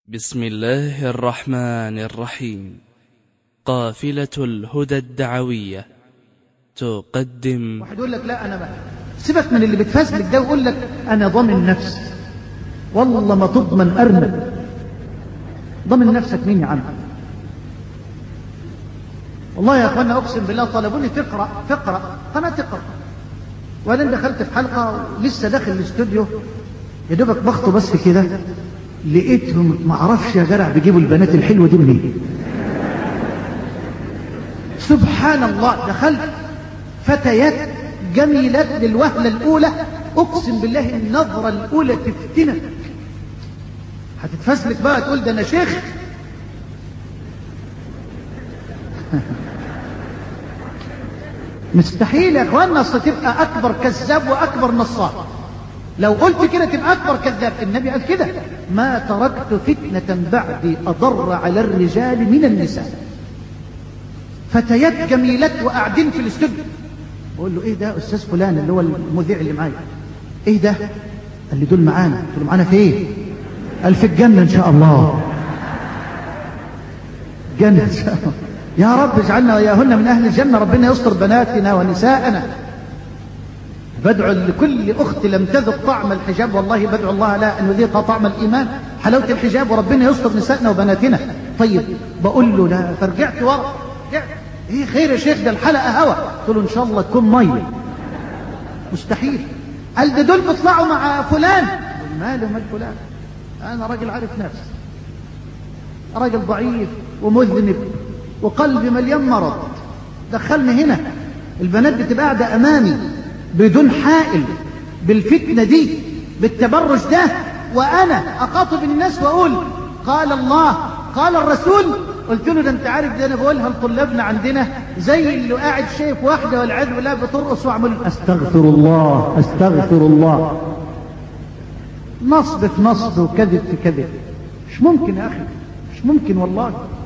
بسم الله الرحمن الرحيم. قافلة الهدى الدعوية تقدم. واحد يقول لك لا أنا ما سيبك من اللي بتفزلك ده ويقول لك أنا ضامن نفسي. والله ما تضمن أرنب. ضامن نفسك مين يا عم؟ والله يا أخوانا أقسم بالله طلبوني تقرأ قناة تقرأ، وبعدين دخلت في حلقة لسه داخل الاستوديو يا دوبك بخطو بس كده لقيتهم ما اعرفش يا جرع بيجيبوا البنات الحلوه دي منين. سبحان الله، دخلت فتيات جميلات للوهله الاولى، اقسم بالله النظره الاولى تفتنك، هتتفسلك بقى تقول ده انا شيخ. مستحيل يا اخوانا، اصل تبقى اكبر كذاب واكبر نصاب. لو قلت كده تبقى اكبر كذاب. النبي قال كده: ما تركت فتنة بعدي اضر على الرجال من النساء. فتيات جميلات وقاعدين في الاستوديو، بقول له ايه ده استاذ فلان اللي هو المذيع اللي معايا، ايه ده؟ قال لي دول معانا. قلت له معانا فين؟ قال في الجنة ان شاء الله. جنة ان شاء الله. يا رب اجعلنا وياهن من اهل الجنة، ربنا يستر بناتنا ونساءنا. بدعو لكل أخت لم تذق طعم الحجاب، والله بدعو الله لا أن يذيقها طعم الإيمان، حلاوة الحجاب، وربنا يستر نسائنا وبناتنا. طيب بقول له لا، فرجعت ورا، ايه خير يا شيخ ده الحلقة هوا. قلت له إن شاء الله تكون مية. مستحيل. قال ده دول بيطلعوا مع فلان. ماله مال فلان؟ أنا راجل عارف نفسي، راجل ضعيف ومذنب وقلبي مليان مرض. دخلني هنا البنات بتبقى قاعدة أمامي بدون حائل بالفتنة دي بالتبرج ده، وأنا أخاطب الناس وأقول قال الله قال الرسول. قلت له ده أنت عارف ده أنا بقولها لطلابنا عندنا زي اللي قاعد شايف واحدة والعياذ بالله بترقص وأعمل أستغفر الله أستغفر الله. نصب في نصب وكذب في كذب. مش ممكن يا أخي، مش ممكن والله.